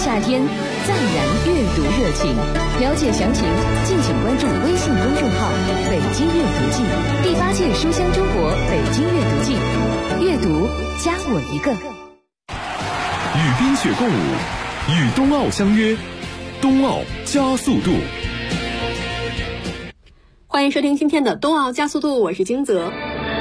夏天，暂燃阅读热情。了解详情，敬请关注微信公众号“北京阅读季”第8届书香中国北京阅读季，阅读加我一个。 与冰雪共舞，与冬奥相约，冬奥加速度。 欢迎收听今天的冬奥加速度，我是金泽。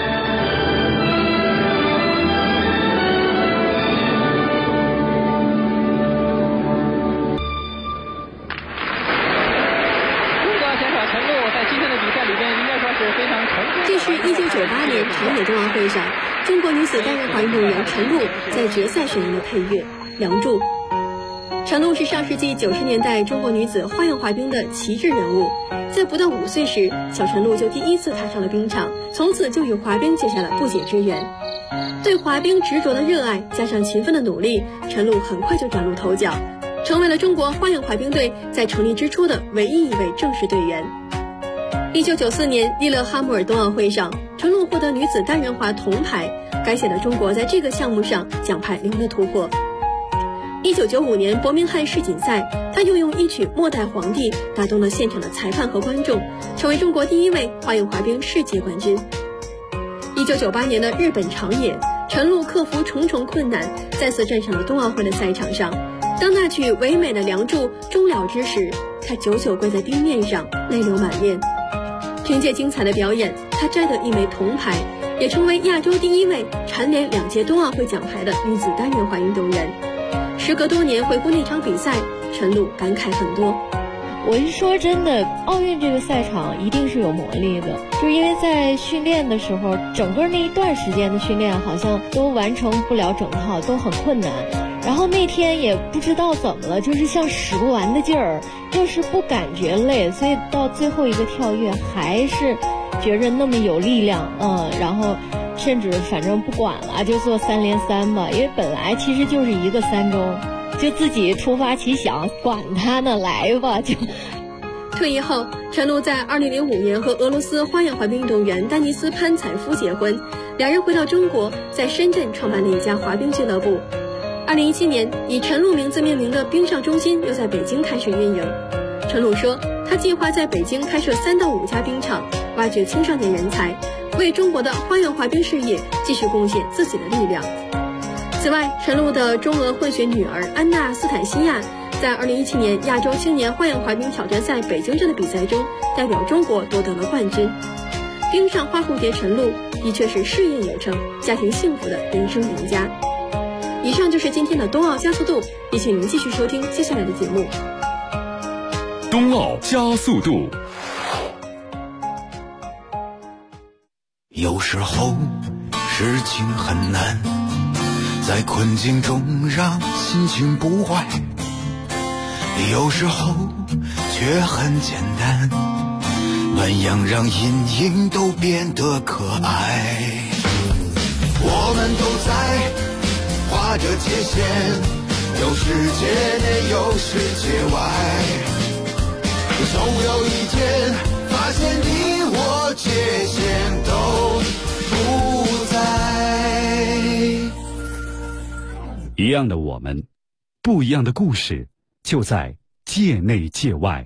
这是1998年长野冬奥会上，中国女子单人滑运动员陈露在决赛选用的配乐《梁祝》。陈露是上世纪90年代中国女子花样滑冰的旗帜人物，在不到5岁时，小陈露就第一次踏上了冰场，从此就与滑冰结下了不解之缘。对滑冰执着的热爱加上勤奋的努力，陈露很快就崭露头角，成为了中国花样滑冰队在成立之初的唯一一位正式队员。1994年利勒哈默尔冬奥会上，陈露获得女子单人滑铜牌，改写了中国在这个项目上奖牌0的突破。1995年伯明翰世锦赛，她又用一曲《末代皇帝》打动了现场的裁判和观众，成为中国第一位花样滑冰世界冠军。1998年的日本长野，陈露克服重重困难，再次站上了冬奥会的赛场上。当那曲唯美的《梁祝》终了之时，她久久跪在冰面上，泪流满面。凭借精彩的表演，她摘得1枚铜牌，也成为亚洲第一位蝉联2届冬奥会奖牌的女子单人滑运动员。时隔多年回顾那场比赛，陈露感慨很多。 我是说真的，奥运这个赛场一定是有魔力的，就是因为在训练的时候，整个那一段时间的训练好像都完成不了整套，都很困难。然后那天也不知道怎么了，就是像使不完的劲儿，又是不感觉累，所以到最后一个跳跃还是觉着那么有力量，然后甚至反正不管了，就做3连3吧，因为本来其实就是一个3中，就自己突发奇想，管他呢，来吧就。 退役后，陈露在2005年和俄罗斯花样滑冰运动员丹尼斯潘采夫结婚，两人回到中国，在深圳创办了一家滑冰俱乐部。2017年，以陈露名字命名的冰上中心又在北京开始运营。陈露说，他计划在北京开设3到5家冰场，挖掘青少年人才，为中国的花样滑冰事业继续贡献自己的力量。此外，陈露的中俄混血女儿安娜斯坦西亚在2017年亚洲青年花样滑冰挑战赛北京站的比赛中，代表中国夺得了冠军。冰上花蝴蝶陈露的确是事业有成、家庭幸福的人生赢家。以上就是今天的冬奥加速度，也请您继续收听接下来的节目。 冬奥加速度。 有时候事情很难，在困境中让心情不坏，有时候却很简单，暖阳让阴影都变得可爱。我们都在划着界限，有世界内有世界外，总有一天发现你我界限都不在。 一样的我们，不一样的故事，就在界内界外。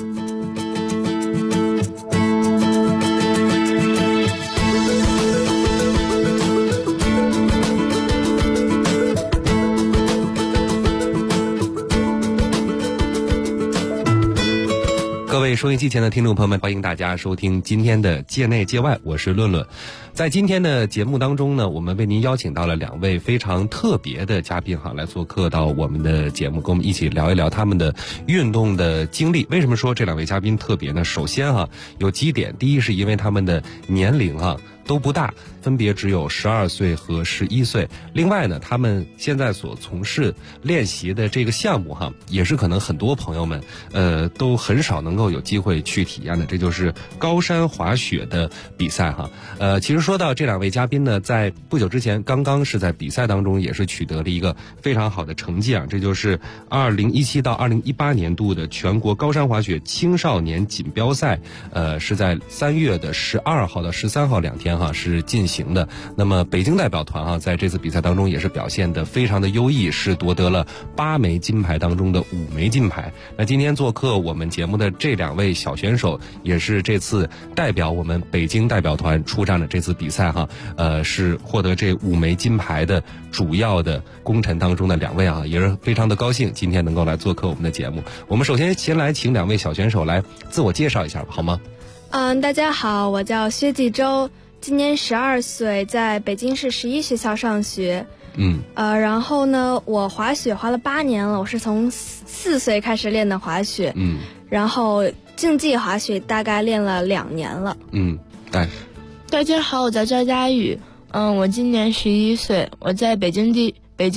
各位收音机前的听众朋友们，欢迎大家收听今天的界内界外，我是论论。在今天的节目当中呢，我们为您邀请到了2位非常特别的嘉宾来做客到我们的节目，跟我们一起聊一聊他们的运动的经历。为什么说这2位嘉宾特别呢？首先有几点，第一是因为他们的年龄都不大，分别只有12岁和11岁。另外呢，他们现在所从事练习的这个项目也是可能很多朋友们都很少能够有机会去体验的，这就是高山滑雪的比赛其实说到这2位嘉宾呢，在不久之前刚刚是在比赛当中也是取得了一个非常好的成绩这就是2017到2018年度的全国高山滑雪青少年锦标赛是在3月12号到13号2天是进行行的。那么北京代表团在这次比赛当中也是表现得非常的优异，是夺得了8枚金牌当中的5枚金牌。那今天做客我们节目的这2位小选手，也是这次代表我们北京代表团出战的这次比赛是获得这5枚金牌的主要的功臣当中的2位也是非常的高兴今天能够来做客我们的节目。我们首先先来请2位小选手来自我介绍一下吧，好吗？ 大家好，我叫薛继周，今年12岁，在北京市11学校上学。然后呢，我滑雪滑了8年了，我是从4岁开始练的滑雪。然后竞技滑雪大概练了2年了。 大家好，我叫赵佳宇，我今年11岁，我在北京第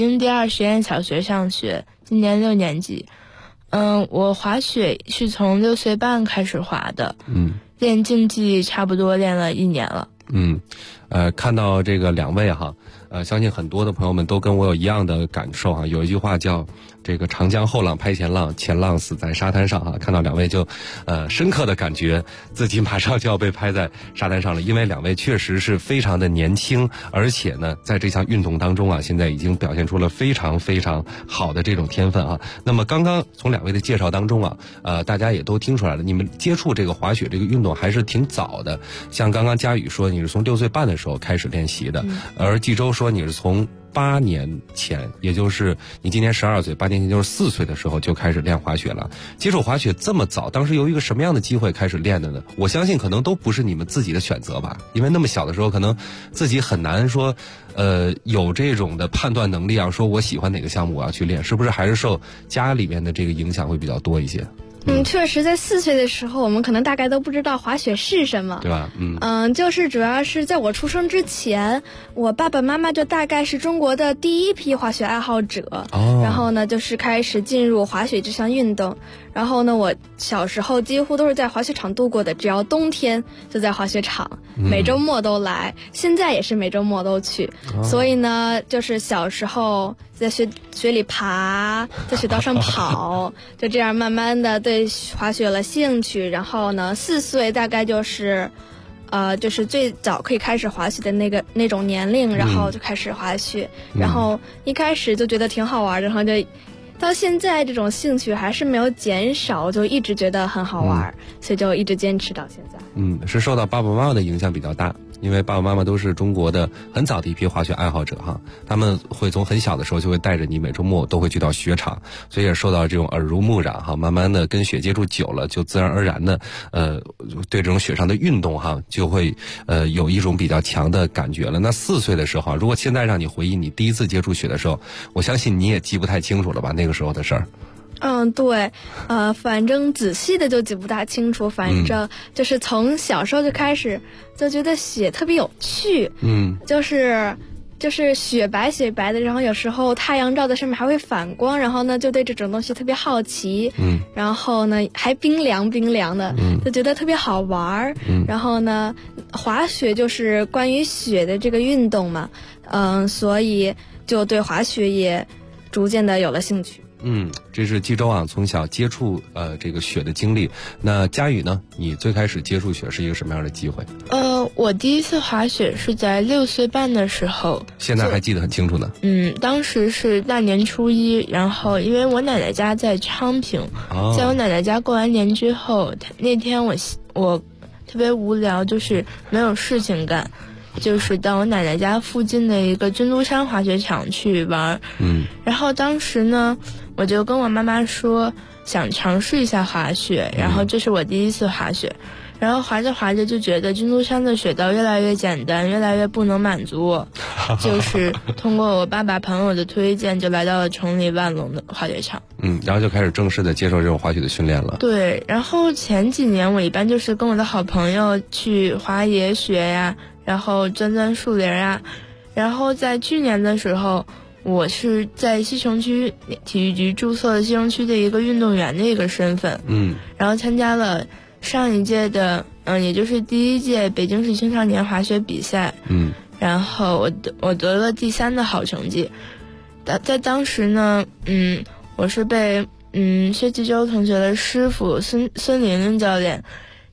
2实验小学上学，今年6年级。我滑雪是从6岁半开始滑的，练竞技差不多练了1年了。 看到这个2位相信很多的朋友们都跟我有一样的感受有一句话叫这个长江后浪拍前浪，前浪死在沙滩上看到2位就深刻的感觉自己马上就要被拍在沙滩上了，因为2位确实是非常的年轻，而且呢在这项运动当中现在已经表现出了非常非常好的这种天分那么刚刚从2位的介绍当中大家也都听出来了，你们接触这个滑雪这个运动还是挺早的。像刚刚佳宇说你是从6岁半的时候开始练习的，而纪周说你是从8年前，也就是你今年12岁，8年前就是4岁的时候就开始练滑雪了。接触滑雪这么早，当时由一个什么样的机会开始练的呢？我相信可能都不是你们自己的选择吧，因为那么小的时候可能自己很难说有这种的判断能力说我喜欢哪个项目我要去练，是不是还是受家里面的这个影响会比较多一些？ 确实，在4岁的时候，我们可能大概都不知道滑雪是什么， 对吧？ 就是主要是在我出生之前，我爸爸妈妈就大概是中国的第一批滑雪爱好者，然后呢，就是开始进入滑雪这项运动。然后呢，我小时候几乎都是在滑雪场度过的，只要冬天就在滑雪场，每周末都来，现在也是每周末都去。所以呢，就是小时候在雪里爬，在雪道上跑，就这样慢慢的对滑雪有了兴趣。然后呢，4岁大概就是就是最早可以开始滑雪的那种年龄，然后就开始滑雪，然后一开始就觉得挺好玩的，然后就到现在这种兴趣还是没有减少，就一直觉得很好玩，所以就一直坚持到现在。 是受到爸爸妈妈的影响比较大，因为爸爸妈妈都是中国的很早的一批滑雪爱好者他们会从很小的时候就会带着你每周末都会去到雪场，所以也受到这种耳濡目染慢慢的跟雪接触久了，就自然而然的对这种雪上的运动就会有一种比较强的感觉了。那4岁的时候如果现在让你回忆你第一次接触雪的时候，我相信你也记不太清楚了吧，那个时候的事儿。 对，反正仔细的就记不大清楚，反正就是从小时候就开始就觉得雪特别有趣，就是雪白雪白的，然后有时候太阳照在上面还会反光，然后呢就对这种东西特别好奇，然后呢还冰凉的，就觉得特别好玩，然后呢滑雪就是关于雪的这个运动嘛，所以就对滑雪也逐渐的有了兴趣。 这是纪周从小接触这个雪的经历。那佳宇呢？你最开始接触雪是一个什么样的机会？ 我第一次滑雪是在6岁半的时候， 现在还记得很清楚呢。 当时是大年初1，然后因为我奶奶家在昌平，在我奶奶家过完年之后，那天我特别无聊，就是没有事情干。就是到我奶奶家附近的一个军都山滑雪场去玩，然后当时呢，我就跟我妈妈说想尝试一下滑雪，然后这是我第一次滑雪，然后滑着滑着就觉得军都山的雪道越来越简单，越来越不能满足我，就是通过我爸爸朋友的推荐，就来到了城里万隆的滑雪场。 然后就开始正式的接受这种滑雪的训练了。 对，然后前几年我一般就是跟我的好朋友去滑野雪呀，然后钻树林啊，然后在去年的时候，我是在西城区体育局注册了西城区的一个运动员的一个身份，然后参加了上一届的，也就是第1届北京市青少年滑雪比赛，然后我得了第3的好成绩，在当时呢，我是被薛继周同学的师傅孙玲玲教练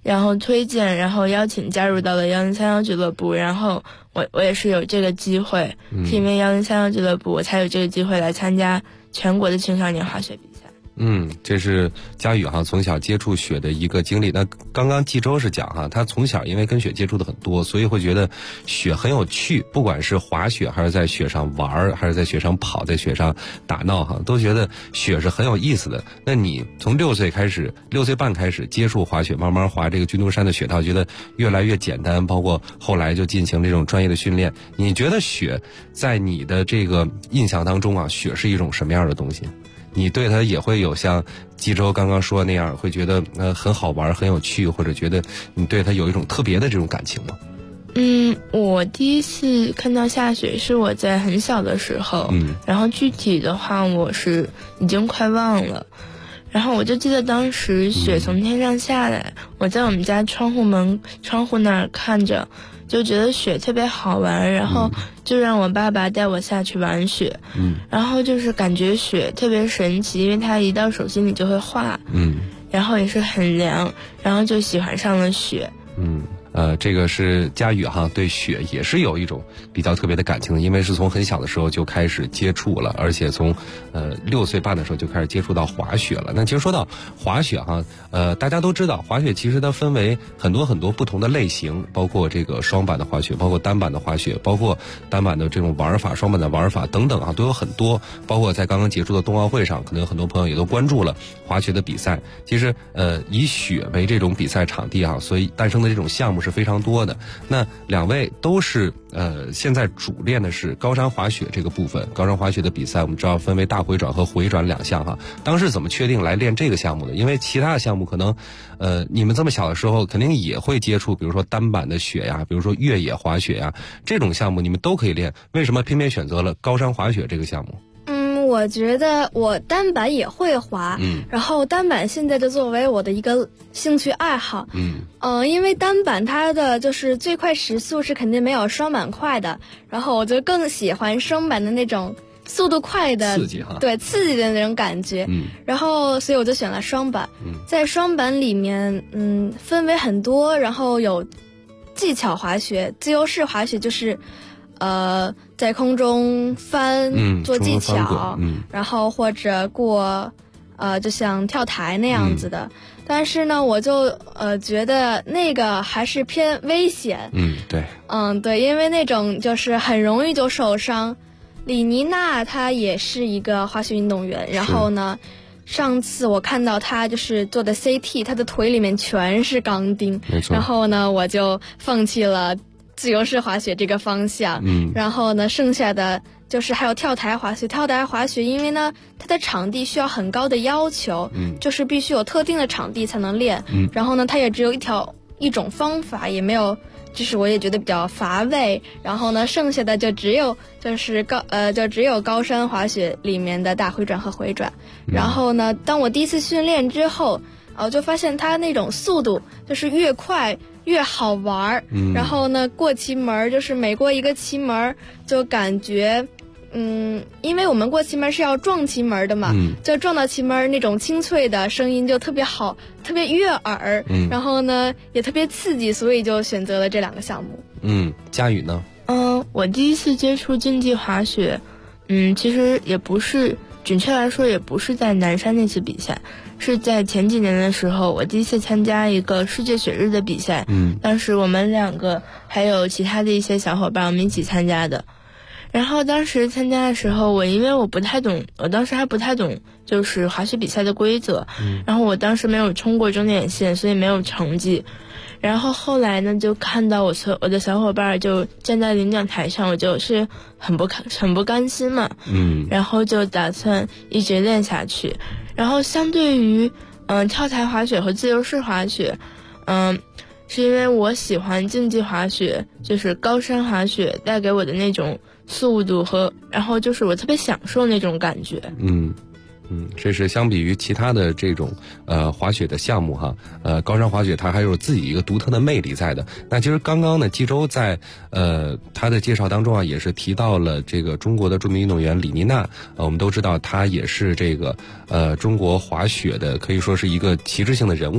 然后推荐，然后邀请加入到了1031俱乐部，然后我也是有这个机会，是因为1031俱乐部我才有这个机会来参加全国的青少年滑雪比赛。 这是佳宇哈从小接触雪的一个经历。那刚刚纪周是讲哈，他从小因为跟雪接触的很多，所以会觉得雪很有趣，不管是滑雪还是在雪上玩，还是在雪上跑，在雪上打闹哈，都觉得雪是很有意思的。那你从6岁半开始接触滑雪，慢慢滑这个军东山的雪道，觉得越来越简单，包括后来就进行这种专业的训练。你觉得雪在你的这个印象当中啊，雪是一种什么样的东西？你对它也会有像纪周刚刚说那样，会觉得很好玩很有趣，或者觉得你对它有一种特别的这种感情吗？ 我第一次看到下雪是我在很小的时候，然后具体的话我是已经快忘了，然后我就记得当时雪从天上下来，我在我们家窗户那儿看着，就觉得雪特别好玩，然后就让我爸爸带我下去玩雪，然后就是感觉雪特别神奇，因为它一到手心里就会化，然后也是很凉，然后就喜欢上了雪。 这个是佳宇哈，对雪也是有一种比较特别的感情的，因为是从很小的时候就开始接触了，而且从6岁半的时候就开始接触到滑雪了。那其实说到滑雪哈，大家都知道滑雪其实它分为很多不同的类型，包括这个双板的滑雪，包括单板的滑雪，包括单板的这种玩法，双板的玩法等等啊，都有很多。包括在刚刚结束的冬奥会上，可能有很多朋友也都关注了滑雪的比赛。其实以雪为这种比赛场地啊，所以诞生的这种项目是非常多的。那两位都是现在主练的是高山滑雪这个部分。高山滑雪的比赛我们知道分为大回转和回转2项哈。当时怎么确定来练这个项目的？因为其他的项目可能你们这么小的时候肯定也会接触，比如说单板的雪呀，比如说越野滑雪呀，这种项目你们都可以练，为什么偏偏选择了高山滑雪这个项目？ 我觉得我单板也会滑，然后单板现在就作为我的一个兴趣爱好，因为单板它的就是最快时速是肯定没有双板快的，然后我就更喜欢双板的那种速度快的刺激哈， 对，刺激的那种感觉，然后所以我就选了双板。在双板里面，分为很多，然后有技巧滑雪、自由式滑雪，就是在空中翻做技巧，然后或者过就像跳台那样子的。但是呢，我就觉得那个还是偏危险。 对。 对，因为那种就是很容易就受伤。李妮娜她也是一个滑雪运动员，然后呢，上次我看到她就是做的 CT， 她的腿里面全是钢钉， 没错。 然后呢，我就放弃了自由式滑雪这个方向，然后呢，剩下的就是还有跳台滑雪。跳台滑雪，因为呢，它的场地需要很高的要求，就是必须有特定的场地才能练，然后呢，它也只有一种方法，也没有，就是我也觉得比较乏味。然后呢，剩下的就只有高山滑雪里面的大回转和回转。然后呢，当我第一次训练之后，我就发现它那种速度就是越快越好玩，然后呢，过旗门就是每过一个旗门就感觉，因为我们过旗门是要撞旗门的嘛，就撞到旗门那种清脆的声音就特别好，特别悦耳，然后呢也特别刺激，所以就选择了这2个项目。 佳宇呢？ 我第一次接触竞技滑雪，其实也不是，准确来说也不是在南山那次比赛。是在前几年的时候，我第一次参加一个世界雪日的比赛，当时我们2个还有其他的一些小伙伴，我们一起参加的。然后当时参加的时候，因为我当时还不太懂就是滑雪比赛的规则，然后我当时没有冲过终点线，所以没有成绩。然后后来呢，就看到我的小伙伴就站在领奖台上，我就是很不甘心嘛，然后就打算一直练下去。然后相对于跳台滑雪和自由式滑雪，是因为我喜欢竞技滑雪，就是高山滑雪带给我的那种速度然后就是我特别享受那种感觉。 这是相比于其他的这种滑雪的项目哈，高山滑雪它还有自己一个独特的魅力在的。那其实刚刚呢，纪周在他的介绍当中啊，也是提到了这个中国的著名运动员李妮娜。我们都知道她也是这个中国滑雪的可以说是一个旗帜性的人物啊。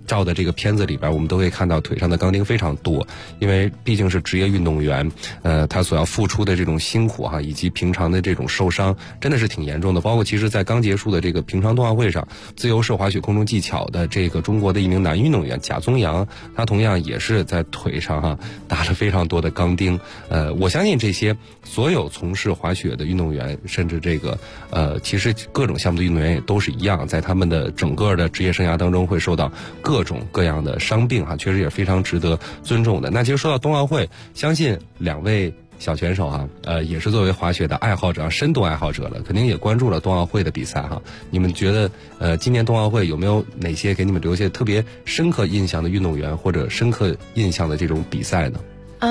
照的这个片子里边，我们都会看到腿上的钢钉非常多，因为毕竟是职业运动员，他所要付出的这种辛苦以及平常的这种受伤，真的是挺严重的。包括其实在刚结束的这个平昌冬奥会上，自由式滑雪空中技巧的这个中国的一名男运动员贾宗洋，他同样也是在腿上打了非常多的钢钉。我相信这些所有从事滑雪的运动员，甚至这个其实各种项目的运动员也都是一样，在他们的整个的职业生涯当中会受到各种各样的伤病确实也非常值得尊重的。那其实说到冬奥会，相信两位小选手也是作为滑雪的爱好者、深度爱好者了，肯定也关注了冬奥会的比赛你们觉得今年冬奥会有没有哪些给你们留下特别深刻印象的运动员或者深刻印象的这种比赛呢？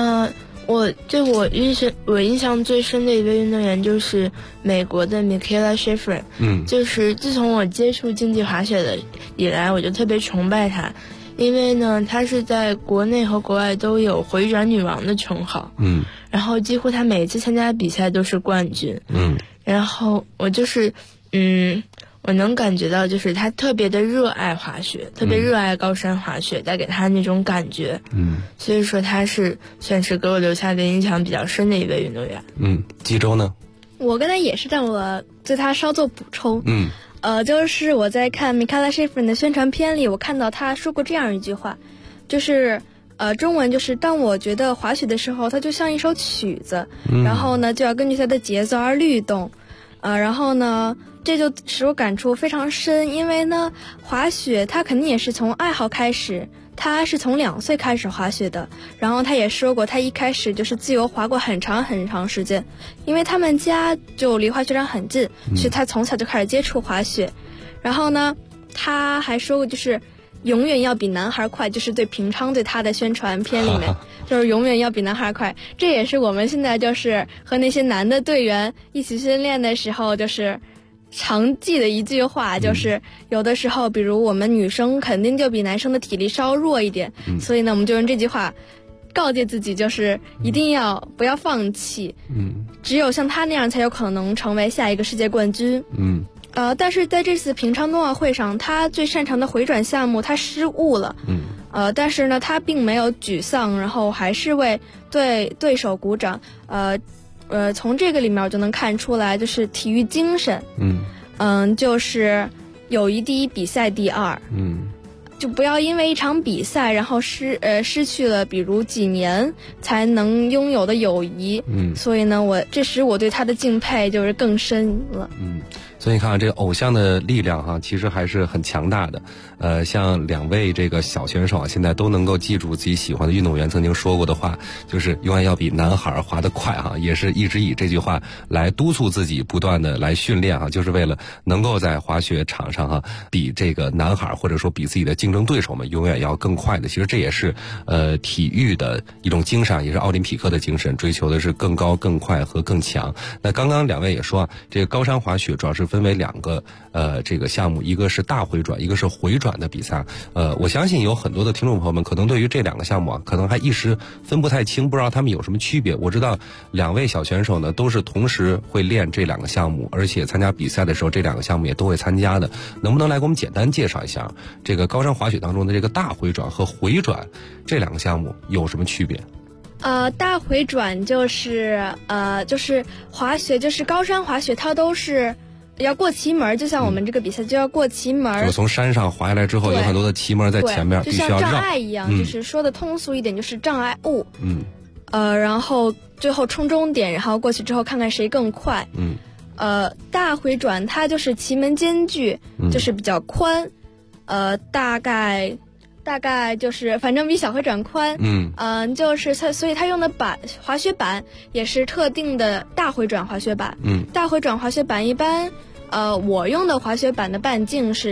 我印象最深的一位运动员就是美国的 Mikaela Shiffrin。就是自从我接触竞技滑雪的以来，我就特别崇拜她，因为呢，她是在国内和国外都有回转女王的称号。然后几乎她每一次参加比赛都是冠军。然后我就是我能感觉到，就是他特别的热爱滑雪，特别热爱高山滑雪带给他那种感觉。所以说他是算是给我留下的印象比较深的一位运动员。 冀州呢？ 我跟他也是，但我对他稍作补充。就是我在看 Mikaela Shiffrin 的宣传片里，我看到他说过这样一句话，就是中文就是当我觉得滑雪的时候，它就像一首曲子，然后呢就要根据它的节奏而律动。然后呢这就使我感触非常深，因为呢滑雪它肯定也是从爱好开始，他是从2岁开始滑雪的，然后他也说过他一开始就是自由滑过很长很长时间，因为他们家就离滑雪场很近，所以他从小就开始接触滑雪。然后呢他还说过就是永远要比男孩快，就是对平昌对他的宣传片里面就是永远要比男孩快。这也是我们现在就是和那些男的队员一起训练的时候就是常记的一句话，就是有的时候比如我们女生肯定就比男生的体力稍弱一点，所以呢我们就用这句话告诫自己，就是一定要不要放弃，只有像他那样才有可能成为下一个世界冠军。但是在这次平昌冬奥会上，他最擅长的回转项目他失误了，但是呢他并没有沮丧，然后还是为对手鼓掌。从这个里面我就能看出来，就是体育精神，就是友谊第一，比赛第二，就不要因为一场比赛，然后失去了比如几年才能拥有的友谊。所以呢，这使我对他的敬佩就是更深了。 所以你看这个偶像的力量其实还是很强大的。像两位这个小选手现在都能够记住自己喜欢的运动员曾经说过的话，就是永远要比男孩滑得快也是一直以这句话来督促自己不断的来训练就是为了能够在滑雪场上比这个男孩或者说比自己的竞争对手们永远要更快的。其实这也是体育的一种精神，也是奥林匹克的精神，追求的是更高更快和更强。那刚刚两位也说这个高山滑雪主要是分为2个这个项目，一个是大回转，一个是回转的比赛。我相信有很多的听众朋友们可能对于这2个项目可能还一时分不太清，不知道他们有什么区别。我知道两位小选手呢都是同时会练这2个项目，而且参加比赛的时候这2个项目也都会参加的。能不能来给我们简单介绍一下这个高山滑雪当中的这个大回转和回转这2个项目有什么区别？ 大回转就是滑雪，就是高山滑雪，它都是要过旗门，就像我们这个比赛就要过旗门， 就从山上滑下来之后有很多的旗门在前面， 就像障碍一样，就是说的通俗一点就是障碍物。然后最后冲终点，然后过去之后看看谁更快。大回转它就是旗门间距就是比较宽，大概就是反正比小回转宽。就是所以它用的滑雪板也是特定的大回转滑雪板。大回转滑雪板一般我用的滑雪板的半径是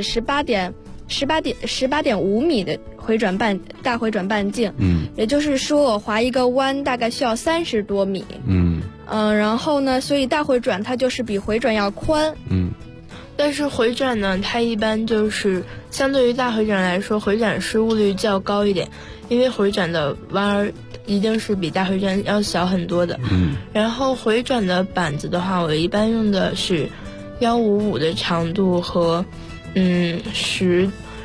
18.5米的大回转半径。也就是说我滑一个弯大概需要30多米。然后呢所以大回转它就是比回转要宽。 但是回转呢它一般就是相对于大回转来说，回转失误率较高一点，因为回转的弯儿一定是比大回转要小很多的。然后回转的板子的话，我一般用的是155的长度和10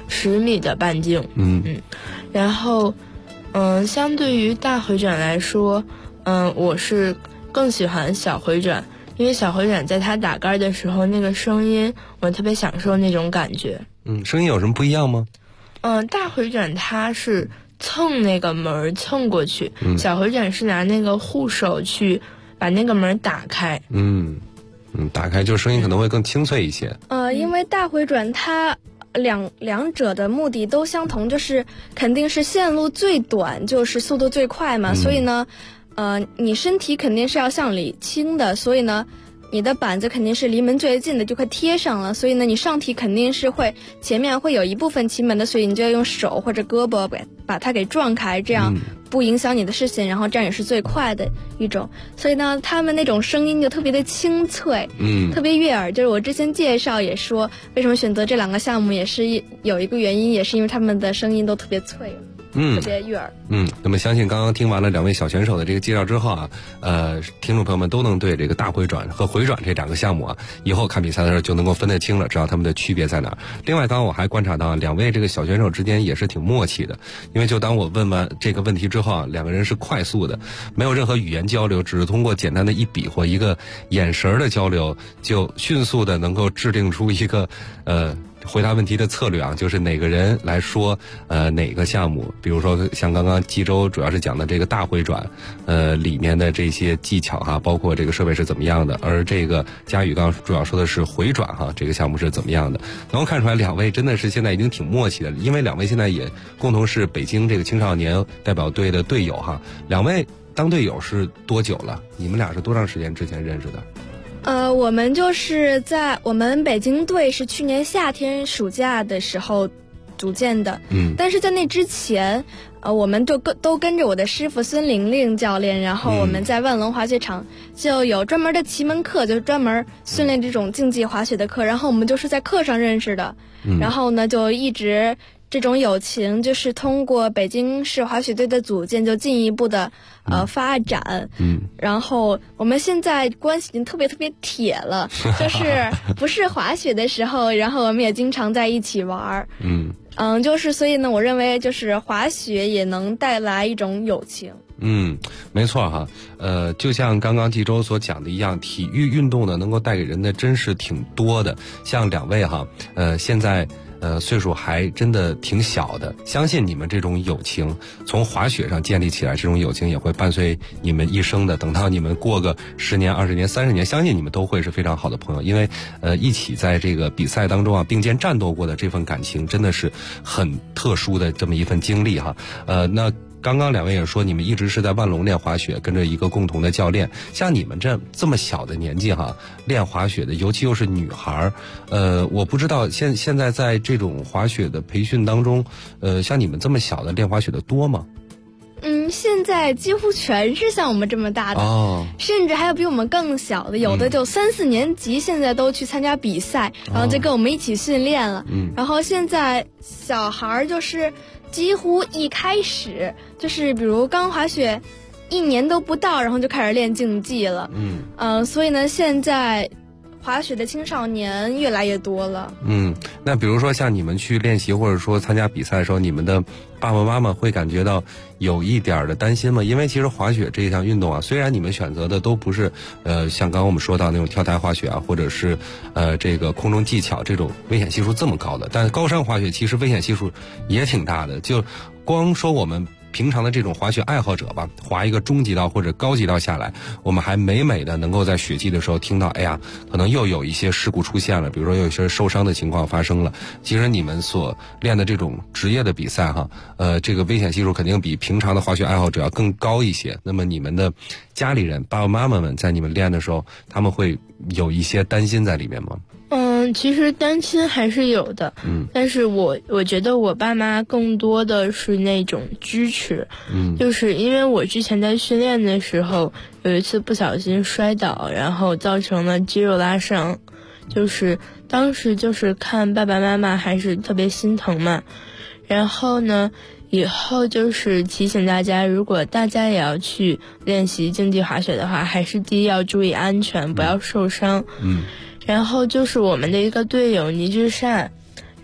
10米的半径。然后相对于大回转来说，我是更喜欢小回转，因为小回转在它打杆的时候那个声音我特别享受那种感觉。 声音有什么不一样吗？ 大回转它是蹭那个门蹭过去，小回转是拿那个护手去把那个门打开。 打开就声音可能会更清脆一些。 因为大回转它两者的目的都相同，就是肯定是线路最短，就是速度最快嘛。所以呢，你身体肯定是要向里倾的，所以呢，你的板子肯定是离门最近的，就快贴上了。所以呢，你上体肯定是会前面会有一部分骑门的，所以你就要用手或者胳膊把它给撞开，这样不影响你的视线，然后这样也是最快的一种。所以呢，他们那种声音就特别的清脆，特别悦耳。就是我之前介绍也说，为什么选择这2个项目，也是有一个原因，也是因为他们的声音都特别脆。特别悦耳。 那么相信刚刚听完了2位小选手的这个介绍之后啊，听众朋友们都能对这个大回转和回转这2个项目啊，以后看比赛的时候就能够分得清了，知道他们的区别在哪儿。另外，刚刚我还观察到2位这个小选手之间也是挺默契的，因为就当我问完这个问题之后啊，2个人是快速的，没有任何语言交流，只是通过简单的一比划、一个眼神的交流，就迅速的能够制定出一个回答问题的策略啊，就是哪个人来说哪个项目，比如说像刚刚冀州主要是讲的这个大回转，里面的这些技巧哈，包括这个设备是怎么样的，而这个佳宇刚刚主要说的是回转哈，这个项目是怎么样的。能够看出来2位真的是现在已经挺默契的，因为2位现在也共同是北京这个青少年代表队的队友哈。2位当队友是多久了？你们俩是多长时间之前认识的？ 我们就是在我们北京队是去年夏天暑假的时候组建的，但是在那之前，我们就都跟着我的师傅孙玲玲教练，然后我们在万隆滑雪场就有专门的骑门课，就是专门训练这种竞技滑雪的课，然后我们就是在课上认识的，然后呢就一直这种友情就是通过北京市滑雪队的组建就进一步的发展，然后我们现在关系已经特别特别铁了，就是不是滑雪的时候，然后我们也经常在一起玩，就是所以呢，我认为就是滑雪也能带来一种友情。 没错哈，就像刚刚冀州所讲的一样，体育运动呢能够带给人的真是挺多的。像2位哈，现在岁数还真的挺小的，相信你们这种友情从滑雪上建立起来，这种友情也会伴随你们一生的。等到你们过个10年、20年、30年，相信你们都会是非常好的朋友，因为一起在这个比赛当中啊并肩战斗过的这份感情，真的是很特殊的这么一份经历哈。那刚刚2位也说，你们一直是在万隆练滑雪，跟着一个共同的教练。像你们这么小的年纪哈，练滑雪的，尤其又是女孩我不知道现在在这种滑雪的培训当中，像你们这么小的练滑雪的多吗？ 现在几乎全是像我们这么大的，甚至还有比我们更小的，有的就3、4年级，现在都去参加比赛，然后就跟我们一起训练了。然后现在小孩就是几乎一开始就是比如刚滑雪1年都不到，然后就开始练竞技了。所以呢，现在滑雪的青少年越来越多了。 那比如说像你们去练习或者说参加比赛的时候，你们的爸爸妈妈会感觉到有一点的担心吗？因为其实滑雪这一项运动啊，虽然你们选择的都不是像刚刚我们说到那种跳台滑雪啊，或者是这个空中技巧这种危险系数这么高的，但高山滑雪其实危险系数也挺大的。就光说我们平常的这种滑雪爱好者吧，滑一个中级道或者高级道下来，我们还每的能够在雪季的时候听到，哎呀，可能又有一些事故出现了，比如说又有一些受伤的情况发生了。其实你们所练的这种职业的比赛哈，这个危险系数肯定比平常的滑雪爱好者要更高一些。那么你们的家里人爸爸妈妈们在你们练的时候，他们会有一些担心在里面吗？ 其实担心还是有的，但是我觉得我爸妈更多的是那种支持，就是因为我之前在训练的时候有一次不小心摔倒，然后造成了肌肉拉伤，就是当时就是看爸爸妈妈还是特别心疼嘛，然后呢以后就是提醒大家，如果大家也要去练习竞技滑雪的话，还是第一要注意安全，不要受伤。然后就是我们的一个队友倪志善，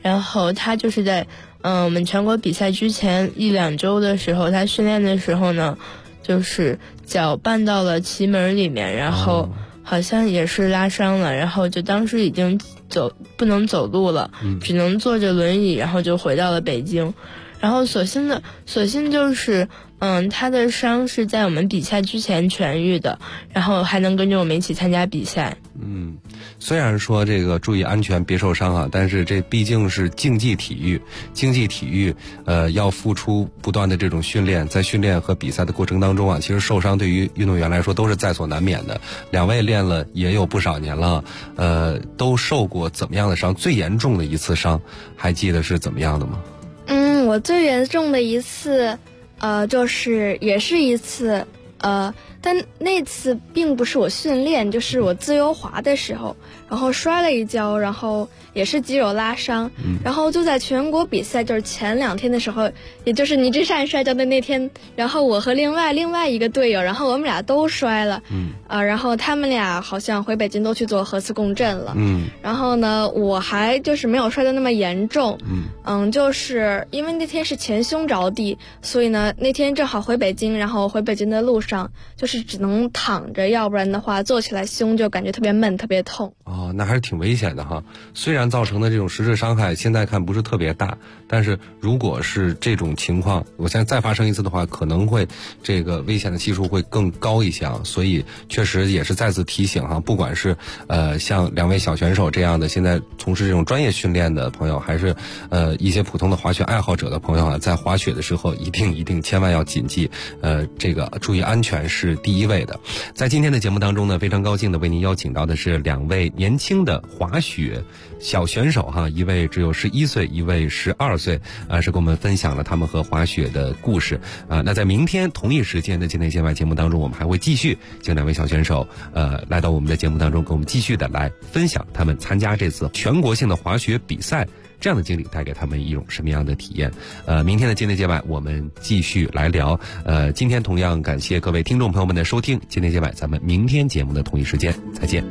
然后他就是在我们全国比赛之前1-2周的时候，他训练的时候呢，就是脚绊到了旗门里面，然后好像也是拉伤了，然后就当时已经不能走路了，只能坐着轮椅，然后就回到了北京。然后所幸就是他的伤是在我们比赛之前痊愈的，然后还能跟着我们一起参加比赛。 虽然说这个注意安全别受伤啊，但是这毕竟是竞技体育，要付出不断的这种训练，在训练和比赛的过程当中啊，其实受伤对于运动员来说都是在所难免的。两位练了也有不少年了，都受过怎么样的伤？最严重的一次伤还记得是怎么样的吗？ 我最严重的一次就是也是一次但那次并不是我训练，就是我自由滑的时候，然后摔了一跤，然后也是肌肉拉伤，然后就在全国比赛就是前2天的时候，也就是倪志善摔跤的那天，然后我和另外一个队友，然后我们俩都摔了，然后他们俩好像回北京都去做核磁共振了，然后呢我还就是没有摔得那么严重，就是因为那天是前胸着地，所以呢那天正好回北京，然后回北京的路上就是只能躺着，要不然的话坐起来胸就感觉特别闷特别痛。 那还是挺危险的哈。虽然造成的这种实质伤害现在看不是特别大，但是如果是这种情况，我现在再发生一次的话，可能会这个危险的系数会更高一些啊。所以确实也是再次提醒哈，不管是像2位小选手这样的现在从事这种专业训练的朋友，还是一些普通的滑雪爱好者的朋友啊，在滑雪的时候一定千万要谨记这个注意安全是第一位的。在今天的节目当中呢，非常高兴的为您邀请到的是2位年轻的滑雪小选手哈，一位只有11岁，一位12岁，是跟我们分享了他们和滑雪的故事。那在明天同一时间的境内线外节目当中，我们还会继续请2位小选手来到我们的节目当中，跟我们继续的来分享他们参加这次全国性的滑雪比赛这样的经历带给他们一种什么样的体验。明天的境内界外我们继续来聊。今天同样感谢各位听众朋友们的收听，境内界外咱们明天节目的同一时间再见。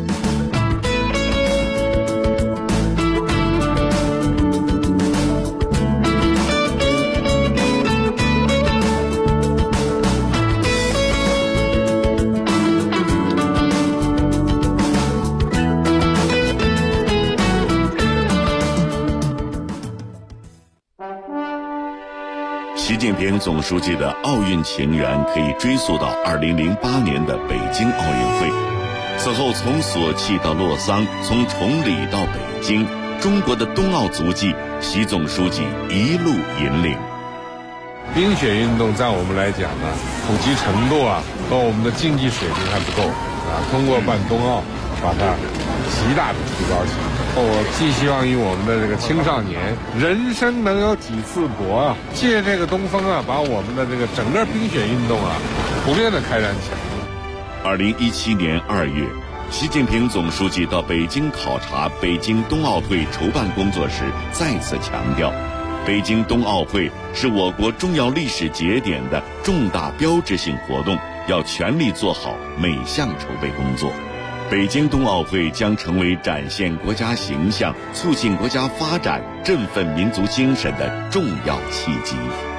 习近平总书记的奥运情缘可以追溯到2008年的北京奥运会。此后从索契到洛桑，从崇礼到北京，中国的冬奥足迹，习总书记一路引领。 冰雪运动在我们来讲呢，普及程度和我们的竞技水平还不够通过办冬奥，把它极大的提高起来。我寄希望于我们的这个青少年，人生能有几次搏借这个东风把我们的这个整个冰雪运动普遍的开展起来。 2017年2月，习近平总书记到北京考察北京冬奥会筹办工作时，再次强调，北京冬奥会是我国重要历史节点的重大标志性活动，要全力做好每项筹备工作。北京冬奥会将成为展现国家形象、促进国家发展、振奋民族精神的重要契机。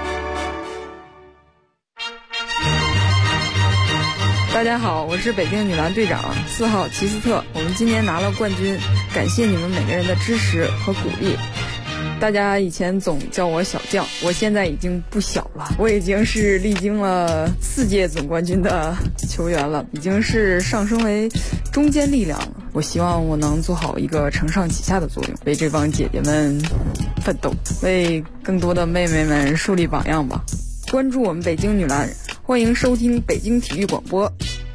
大家好，我是北京女篮队长4号齐斯特，我们今年拿了冠军，感谢你们每个人的支持和鼓励。大家以前总叫我小将，我现在已经不小了，我已经是历经了4届总冠军的球员了，已经是上升为中坚力量了。我希望我能做好一个承上启下的作用，为这帮姐姐们奋斗，为更多的妹妹们树立榜样吧。关注我们北京女篮，欢迎收听北京体育广播。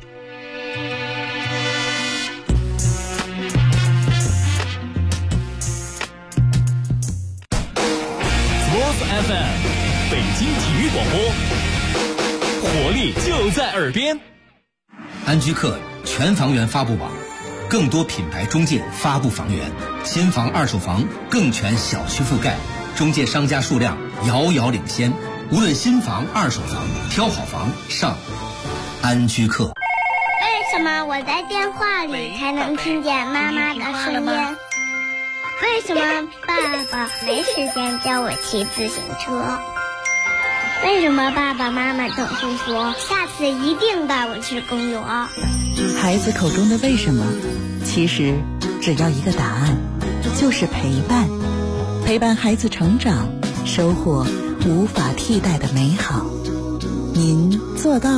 FM 北京体育广播，活力就在耳边。 安居客全房源发布网，更多品牌中介发布房源，新房二手房更全小区覆盖，中介商家数量遥遥领先。无论新房二手房，挑好房上安居客。 为什么我在电话里才能听见妈妈的声音？ 为什么爸爸没时间教我骑自行车？为什么爸爸妈妈总是说下次一定带我去公园？ 孩子口中的为什么，其实只要一个答案，就是陪伴。陪伴孩子成长，收获无法替代的美好。您做到